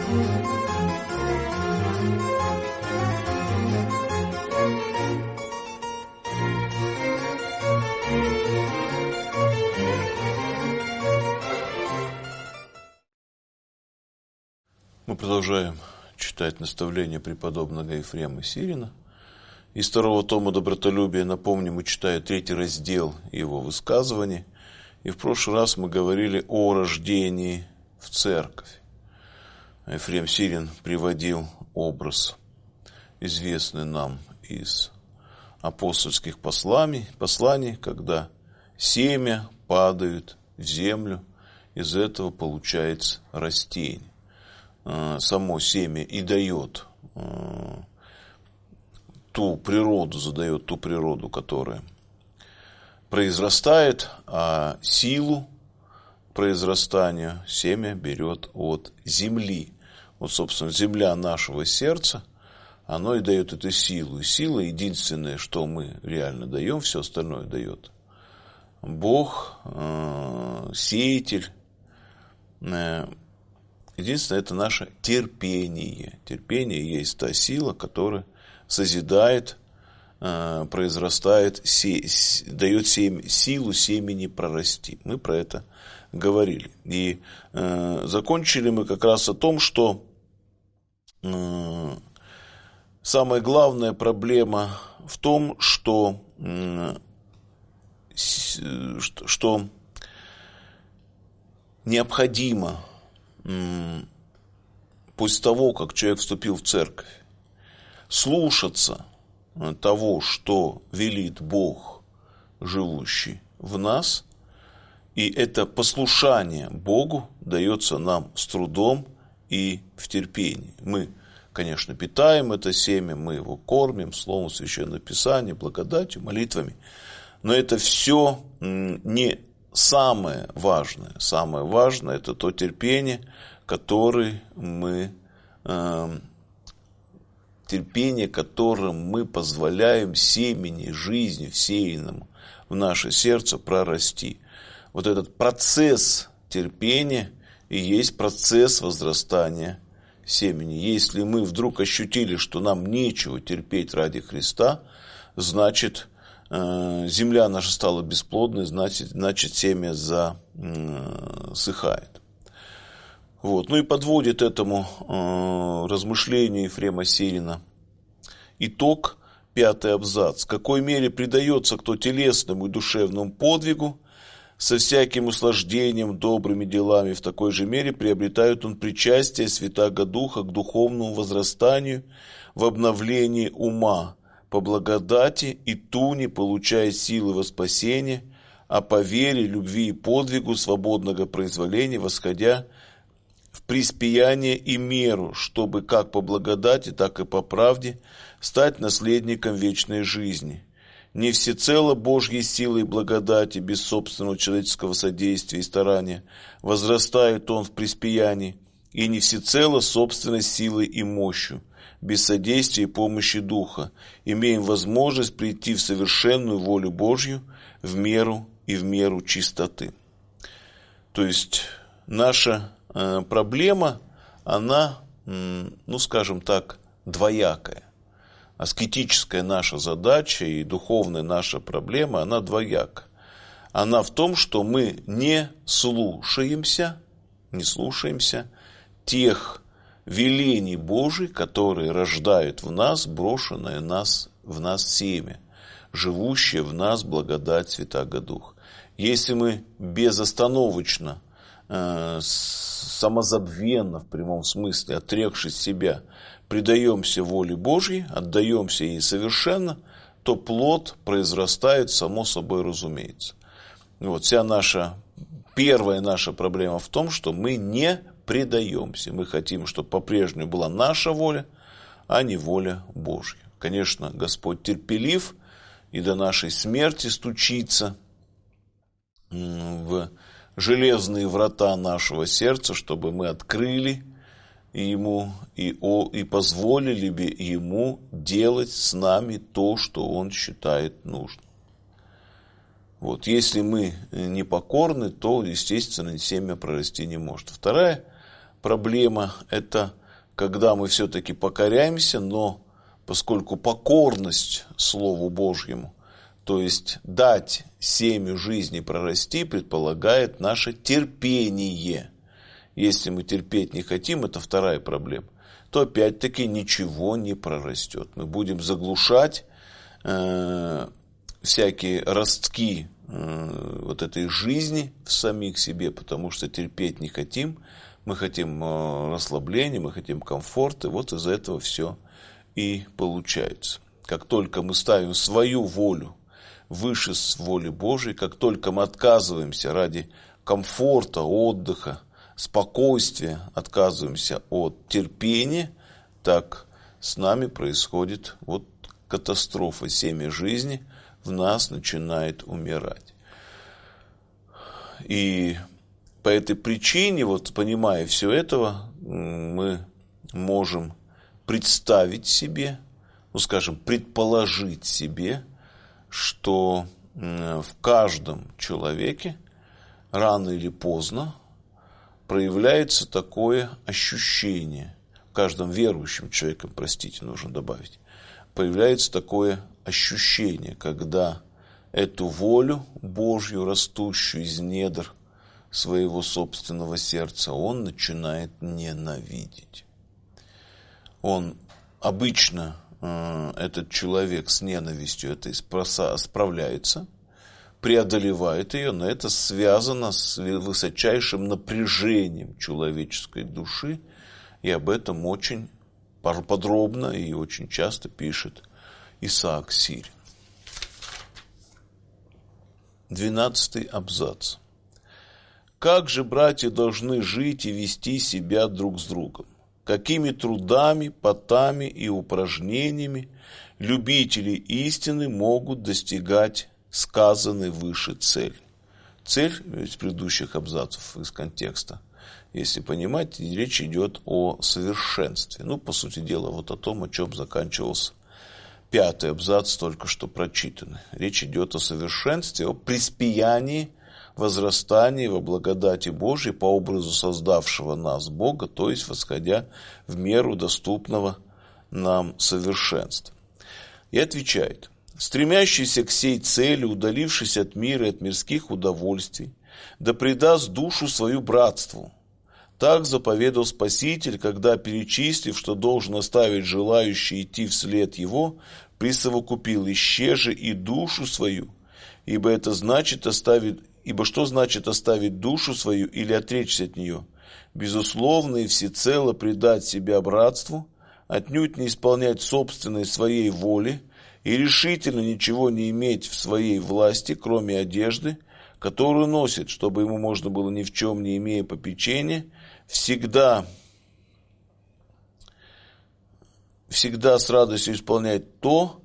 Мы продолжаем читать наставления преподобного Ефрема Сирина. Из второго тома «Добротолюбие», напомню, мы читаем 3 раздел его высказываний. И в прошлый раз мы говорили о рождении в церковь. Ефрем Сирин приводил образ, известный нам из апостольских посланий, когда семя падает в землю, из этого получается растение. Само семя и дает задает ту природу, которая произрастает, а силу произрастания семя берет от земли. Вот, собственно, земля нашего сердца, оно и дает эту силу. И сила единственное, что мы реально даем, все остальное дает Бог, сеятель. Единственное, это наше терпение. Терпение есть та сила, которая созидает, произрастает, дает силу семени прорасти. Мы про это говорили. И закончили мы как раз о том, что самая главная проблема в том, что необходимо после того, как человек вступил в церковь, слушаться того, что велит Бог, живущий в нас, и это послушание Богу дается нам с трудом и в терпении. Мы, конечно, питаем это семя, мы его кормим словом Священного Писания, благодатью, молитвами, но это все не самое важное. Самое важное – это то терпение, которым мы позволяем семени жизни, всеянному в наше сердце прорасти. Вот этот процесс терпения и есть процесс возрастания семени. Если мы вдруг ощутили, что нам нечего терпеть ради Христа, значит, земля наша стала бесплодной, значит семя засыхает. Вот. Ну и подводит этому размышлению Ефрема Сирина итог, 5-й абзац. В какой мере предается кто телесному и душевному подвигу, со всяким услаждением, добрыми делами, в такой же мере приобретает он причастие Святаго Духа к духовному возрастанию в обновлении ума, по благодати и туне получая силы во спасение, а по вере, любви и подвигу свободного произволения восходя в преиспеяние и меру, чтобы как по благодати, так и по правде стать наследником вечной жизни. Не всецело Божьей силой и благодати, без собственного человеческого содействия и старания, возрастает он в преиспеянии, и не всецело собственной силой и мощью, без содействия и помощи Духа, имеем возможность прийти в совершенную волю Божью в меру чистоты. То есть наша проблема, она, скажем так, двоякая. Аскетическая наша задача и духовная наша проблема, она двояка. Она в том, что мы не слушаемся тех велений Божий, которые рождают в нас брошенное в нас семя, живущее в нас благодать Святаго Духа. Если мы безостановочно, самозабвенно, в прямом смысле, отрекшись себя, предаемся воле Божьей, отдаемся ей совершенно, то плод произрастает само собой разумеется. Вот первая наша проблема в том, что мы не предаемся. Мы хотим, чтобы по-прежнему была наша воля, а не воля Божья. Конечно, Господь терпелив и до нашей смерти стучится в железные врата нашего сердца, чтобы мы открыли Ему и позволили бы Ему делать с нами то, что Он считает нужным. Вот. Если мы непокорны, то, естественно, семя прорасти не может. Вторая проблема – это когда мы все-таки покоряемся, но поскольку покорность Слову Божьему, то есть дать семя жизни прорасти, предполагает наше терпение. Если мы терпеть не хотим, это вторая проблема, то опять-таки ничего не прорастет. Мы будем заглушать всякие ростки вот этой жизни в самих себе, потому что терпеть не хотим. Мы хотим расслабления, мы хотим комфорта. Вот из-за этого все и получается. Как только мы ставим свою волю выше воли Божией, как только мы отказываемся ради комфорта, отдыха, спокойствия, отказываемся от терпения, так с нами происходит вот катастрофа. Семя жизни в нас начинает умирать. И по этой причине, вот понимая все это, мы можем представить себе, ну скажем, предположить себе, что в каждом человеке рано или поздно проявляется такое ощущение, в каждом верующем человеке, простите, нужно добавить, появляется такое ощущение, когда эту волю Божью, растущую из недр своего собственного сердца, он начинает ненавидеть. Он обычно, этот человек с ненавистью этой справляется, преодолевает ее, но это связано с высочайшим напряжением человеческой души, и об этом очень подробно и очень часто пишет Исаак Сирин. 12 абзац. Как же братья должны жить и вести себя друг с другом? Какими трудами, потами и упражнениями любители истины могут достигать сказанной выше цели? Цель из предыдущих абзацев из контекста, если понимать, речь идет о совершенстве. Ну, по сути дела, вот о том, о чем заканчивался 5 абзац, только что прочитанный. Речь идет о совершенстве, о преуспеянии, возрастании во благодати Божией по образу создавшего нас Бога, то есть восходя в меру доступного нам совершенства. И отвечает: стремящийся к сей цели, удалившись от мира и от мирских удовольствий, да предаст душу свою братству. Так заповедал Спаситель, когда, перечислив, что должен оставить желающий идти вслед его, присовокупил: «Исче же и душу свою, ибо что значит оставить душу свою или отречься от нее? Безусловно и всецело предать себя братству, отнюдь не исполнять собственной своей воли и решительно ничего не иметь в своей власти, кроме одежды, которую носит, чтобы ему можно было ни в чем не имея попечения, всегда с радостью исполнять то,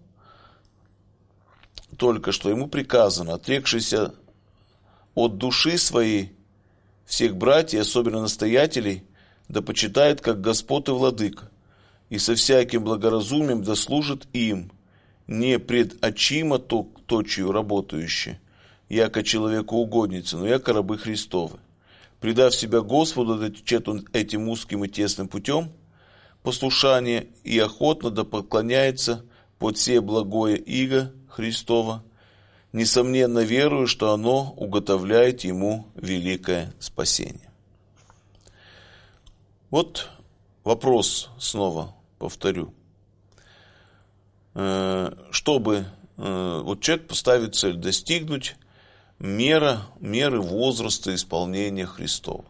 только что ему приказано, отрекшийся от души своей всех братьев, особенно настоятелей, да почитает как Господ и Владыка, и со всяким благоразумием да служит им, не пред очима точию работающие, яко человеку угодницы, но яко рабы Христовы. Предав себя Господу, да течет он этим узким и тесным путем послушания, и охотно да поклоняется под сие благое иго Христова, несомненно верую, что оно уготовляет ему великое спасение. Вот вопрос, снова повторю. Чтобы вот человек поставит цель достигнуть меры возраста исполнения Христова.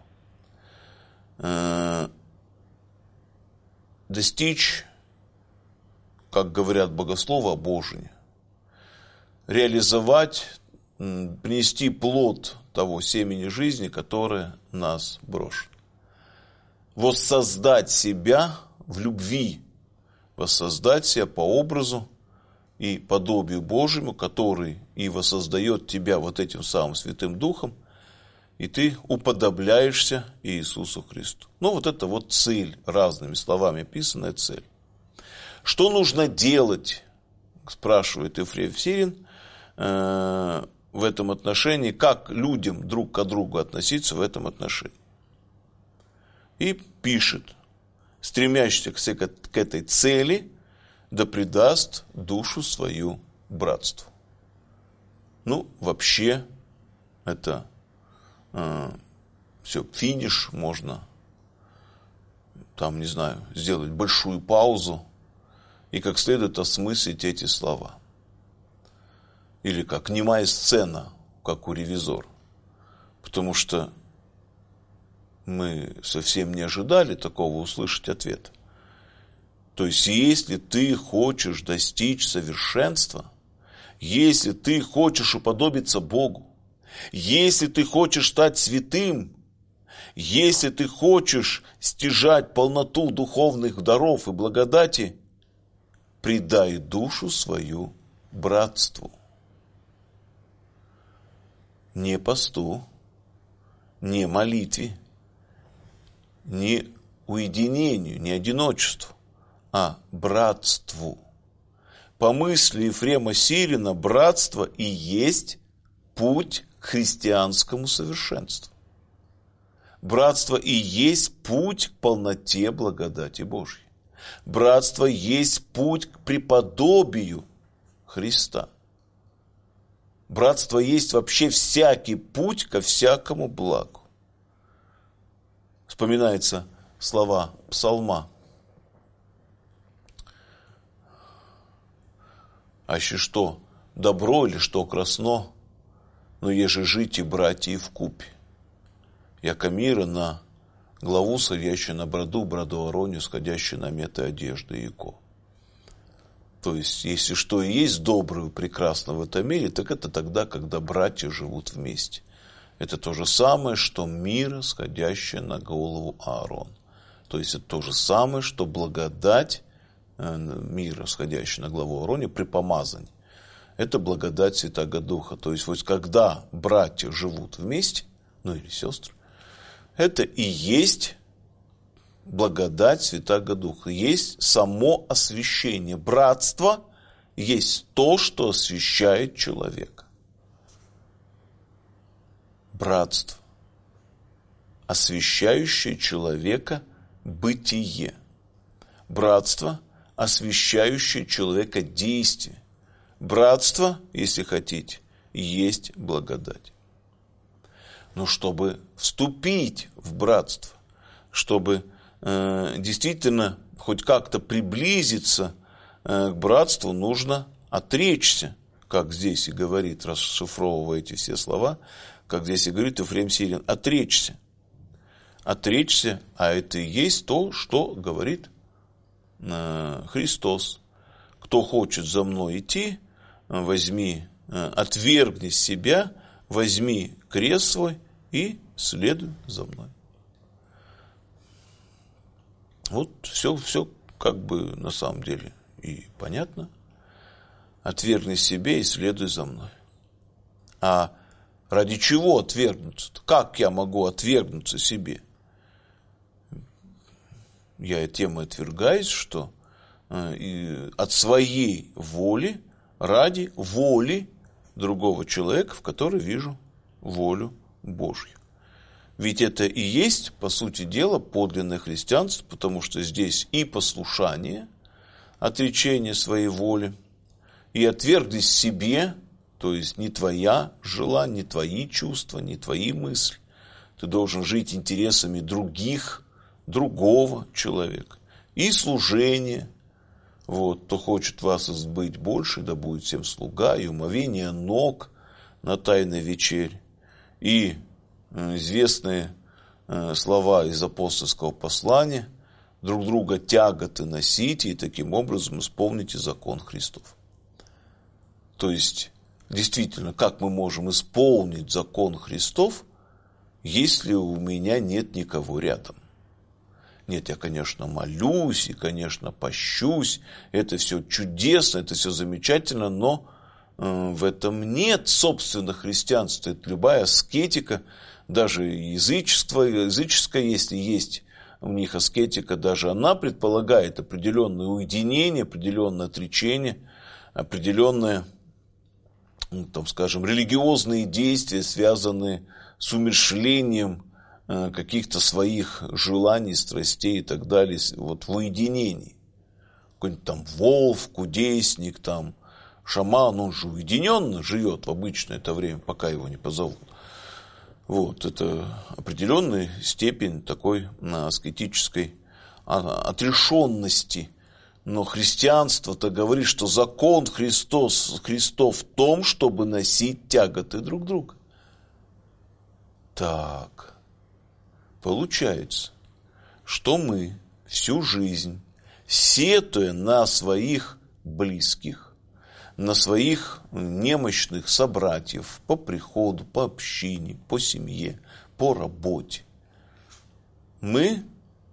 Достичь, как говорят богословы, обожения. Реализовать, принести плод того семени жизни, которое нас брошено. Воссоздать себя в любви, воссоздать себя по образу и подобию Божьему, который и воссоздает тебя вот этим самым Святым Духом, и ты уподобляешься Иисусу Христу. Ну, вот это вот цель, разными словами описанная цель. Что нужно делать, спрашивает Ефрем Сирин, в этом отношении, как людям друг к другу относиться в этом отношении. И пишет: стремящийся к этой цели, да предаст душу свою братству. Ну, вообще, это все, финиш, можно там, не знаю, сделать большую паузу и как следует осмыслить эти слова. Или как немая сцена, как у «Ревизора». Потому что мы совсем не ожидали такого услышать ответа. То есть, если ты хочешь достичь совершенства, если ты хочешь уподобиться Богу, если ты хочешь стать святым, если ты хочешь стяжать полноту духовных даров и благодати, предай душу свою братству. Не посту, не молитве, не уединению, не одиночеству, а братству. По мысли Ефрема Сирина, братство и есть путь к христианскому совершенству. Братство и есть путь к полноте благодати Божьей. Братство есть путь к преподобию Христа. Братство есть вообще всякий путь ко всякому благу. Вспоминаются слова псалма. Аще что добро или что красно, но еже жить и братья вкупе. Яко мира на главу садящую на броду вороню, сходящую на меты одежды и яко. То есть, если что и есть доброго и прекрасного в этом мире, так это тогда, когда братья живут вместе. Это то же самое, что мира, сходящая на голову Аарона. То есть, это то же самое, что благодать мира, сходящая на главу Аароне при помазании. Это благодать Святаго Духа. То есть, вот когда братья живут вместе, ну или сестры, это и есть благодать Святаго Духа. Есть само освящение. Братство есть то, что освящает человека. Братство, освящающее человека бытие. Братство, освящающее человека действие. Братство, если хотите, есть благодать. Но чтобы вступить в братство, чтобы действительно хоть как-то приблизиться к братству, нужно отречься, как здесь и говорит, расшифровывая эти все слова, как здесь и говорит Ефрем Сирин, отречься. Отречься, а это и есть то, что говорит Христос. Кто хочет за мной идти, отвергни себя, возьми крест свой и следуй за мной. Вот все как бы на самом деле и понятно. Отвергни себе и следуй за мной. А ради чего отвергнуться? Как я могу отвергнуться себе? Я тем и отвергаюсь, что от своей воли ради воли другого человека, в которой вижу волю Божью. Ведь это и есть, по сути дела, подлинное христианство, потому что здесь и послушание, отречение своей воли, и отвергнись себе, то есть не твоя желание, не твои чувства, не твои мысли. Ты должен жить интересами другого человека. И служение. Вот, кто хочет вас избыть больше, да будет всем слуга, и умовение ног на тайной вечере. И известные слова из апостольского послания: друг друга тяготы носите, и таким образом исполните закон Христов. То есть, действительно, как мы можем исполнить закон Христов, если у меня нет никого рядом? Нет, я, конечно, молюсь и, конечно, пощусь. Это все чудесно, это все замечательно, но в этом нет собственного христианства. Это любая аскетика, даже языческая, если есть у них аскетика, даже она предполагает определенное уединение, определенное отречение, определенное, там, скажем, религиозные действия, связанные с умерщвлением каких-то своих желаний, страстей и так далее, вот в уединении. Какой-нибудь там волк, кудесник, там, шаман, он же уединенно живет в обычное это время, пока его не позовут. Вот, это определенная степень такой аскетической отрешенности. Но христианство-то говорит, что закон Христов в том, чтобы носить тяготы друг друга. Так, получается, что мы всю жизнь, сетуя на своих близких, на своих немощных собратьев по приходу, по общине, по семье, по работе, мы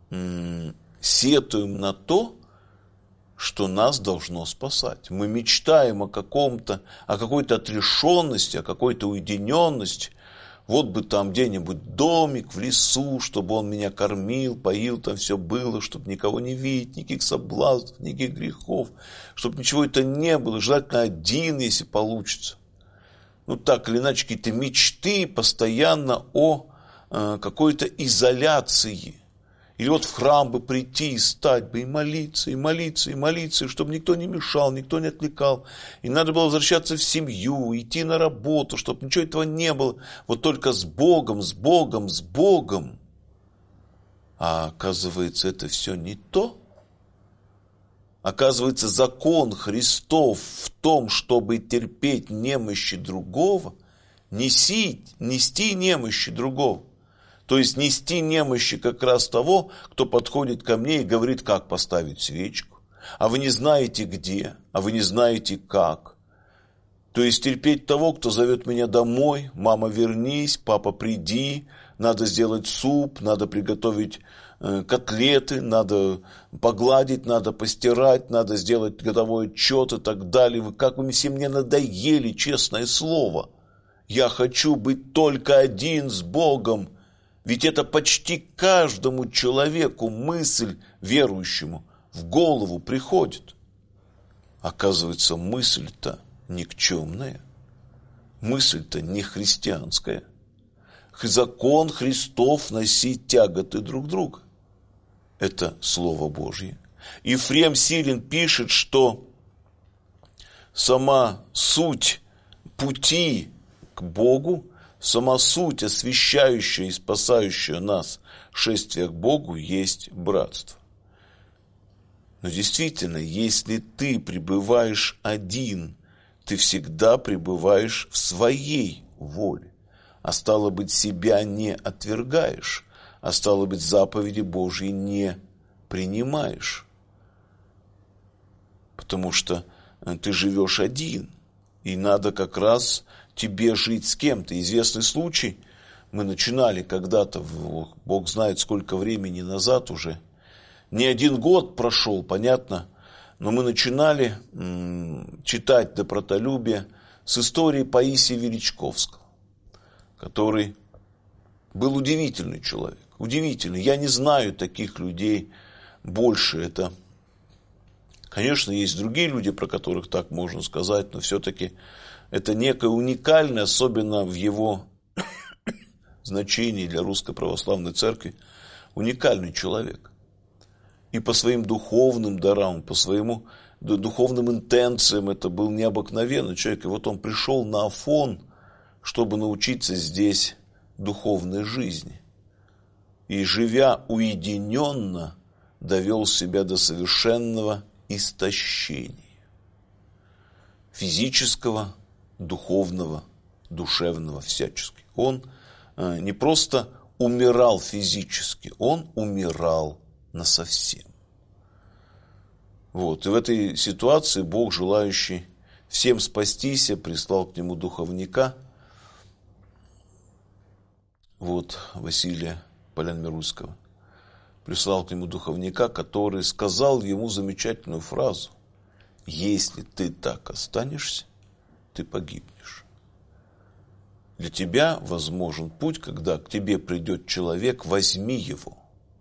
сетуем на то, что нас должно спасать. Мы мечтаем о какой-то отрешенности, о какой-то уединенности. Вот бы там где-нибудь домик в лесу, чтобы он меня кормил, поил, там все было, чтобы никого не видеть, никаких соблазнов, никаких грехов, чтобы ничего это не было, желательно один, если получится. Ну так или иначе, какие-то мечты постоянно о какой-то изоляции. Или вот в храм бы прийти и стать бы, и молиться, и молиться, и молиться, и чтобы никто не мешал, никто не отвлекал. И надо было возвращаться в семью, идти на работу, чтобы ничего этого не было. Вот только с Богом, с Богом, с Богом. А оказывается, это все не то. Оказывается, закон Христов в том, чтобы терпеть немощи другого, нести немощи другого. То есть нести немощи как раз того, кто подходит ко мне и говорит, как поставить свечку. А вы не знаете где, а вы не знаете как. То есть терпеть того, кто зовет меня домой, мама, вернись, папа, приди, надо сделать суп, надо приготовить котлеты, надо погладить, надо постирать, надо сделать годовой отчет и так далее. Как вы все мне надоели, честное слово. Я хочу быть только один с Богом. Ведь это почти каждому человеку мысль верующему в голову приходит. Оказывается, мысль-то никчемная, мысль-то не христианская. Закон Христов носить тяготы друг друга. Это Слово Божье. Ефрем Сирин пишет, что сама суть пути к Богу, сама суть, освящающая и спасающая нас шествие к Богу, есть братство. Но действительно, если ты пребываешь один, ты всегда пребываешь в своей воле. А стало быть, себя не отвергаешь, а стало быть, заповеди Божьи не принимаешь. Потому что ты живешь один, и надо как раз тебе жить с кем-то. Известный случай, мы начинали когда-то, Бог знает сколько времени назад уже, не один год прошел, понятно, но мы начинали читать добротолюбие с истории Паисия Величковского, который был удивительный человек, удивительный. Я не знаю таких людей больше. Это, конечно, есть другие люди, про которых так можно сказать, но все-таки это некое уникальное, особенно в его значении для Русской Православной Церкви, уникальный человек. И по своим духовным дарам, по своим духовным интенциям это был необыкновенный человек. И вот он пришел на Афон, чтобы научиться здесь духовной жизни. И, живя уединенно, довел себя до совершенного истощения. Физического, духовного, душевного, всячески. Он не просто умирал физически, он умирал насовсем. Вот. И в этой ситуации Бог, желающий всем спастись, прислал к нему духовника, вот, Василия Полян-Мирульского, прислал к нему духовника, который сказал ему замечательную фразу: если ты так останешься, ты погибнешь. Для тебя возможен путь, когда к тебе придет человек, возьми его,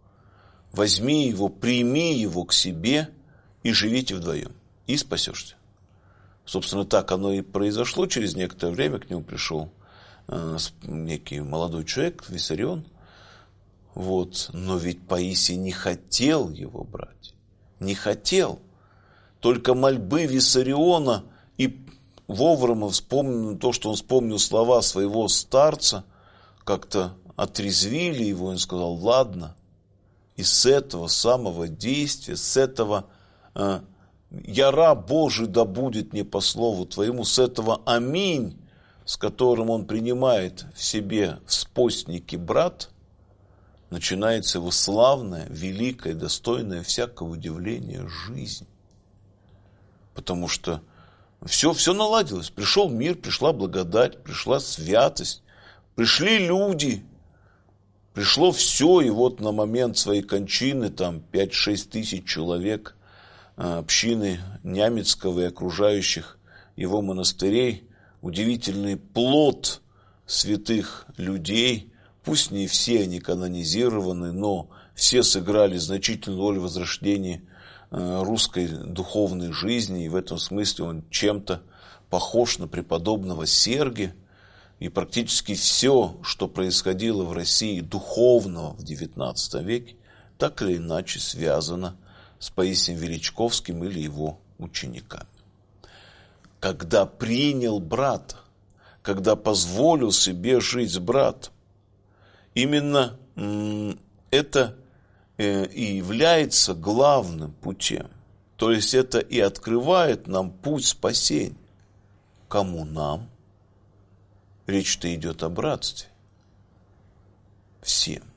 прими его к себе и живите вдвоем, и спасешься. Собственно, так оно и произошло. Через некоторое время к нему пришел некий молодой человек, Виссарион, Вот. Но ведь Паисий не хотел его брать. Не хотел. Только мольбы Виссариона и Вовремя вспомнил то, что он вспомнил слова своего старца, как-то отрезвили его, и он сказал: ладно. И с этого самого действия, с этого «Я раб Божий, да будет мне по слову твоему», с этого «Аминь», с которым он принимает в себе в спостнике брат, начинается его славная, великая, достойная всякого удивления жизнь. Потому что все наладилось. Пришел мир, пришла благодать, пришла святость, пришли люди, пришло все. И вот на момент своей кончины там 5-6 тысяч человек общины Нямецкого и окружающих его монастырей, удивительный плод святых людей. Пусть не все они канонизированы, но все сыграли значительную роль в возрождении русской духовной жизни, и в этом смысле он чем-то похож на преподобного Сергия. И практически все, что происходило в России духовного в XIX веке, так или иначе связано с Паисием Величковским или его учениками. Когда принял брата, когда позволил себе жить с братом, именно это и является главным путем. То есть это и открывает нам путь спасения. Кому нам? Речь-то идет о братстве. Всем.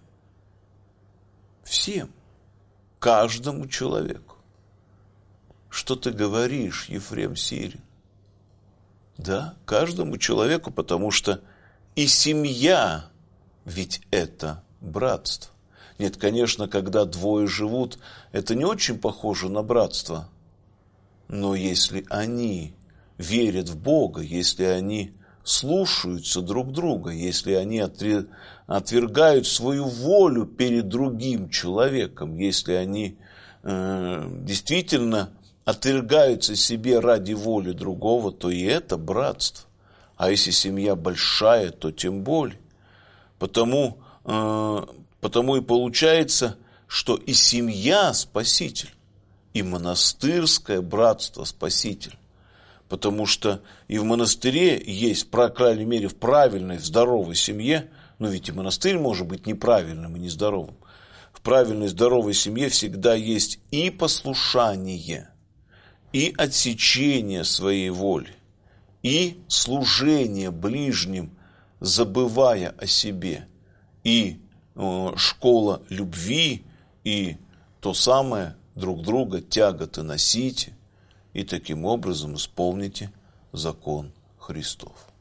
Всем. Каждому человеку. Что ты говоришь, Ефрем Сирин? Да, каждому человеку, потому что и семья ведь это братство. Нет, конечно, когда двое живут, это не очень похоже на братство. Но если они верят в Бога, если они слушаются друг друга, если они отвергают свою волю перед другим человеком, если они действительно отвергаются себе ради воли другого, то и это братство. А если семья большая, то тем более. Потому и получается, что и семья спаситель, и монастырское братство спаситель. Потому что и в монастыре есть, по крайней мере, в правильной, в здоровой семье, но ведь и монастырь может быть неправильным и нездоровым. В правильной, здоровой семье всегда есть и послушание, и отсечение своей воли, и служение ближним, забывая о себе, и школа любви, и то самое друг друга тяготы носите, и таким образом исполните закон Христов.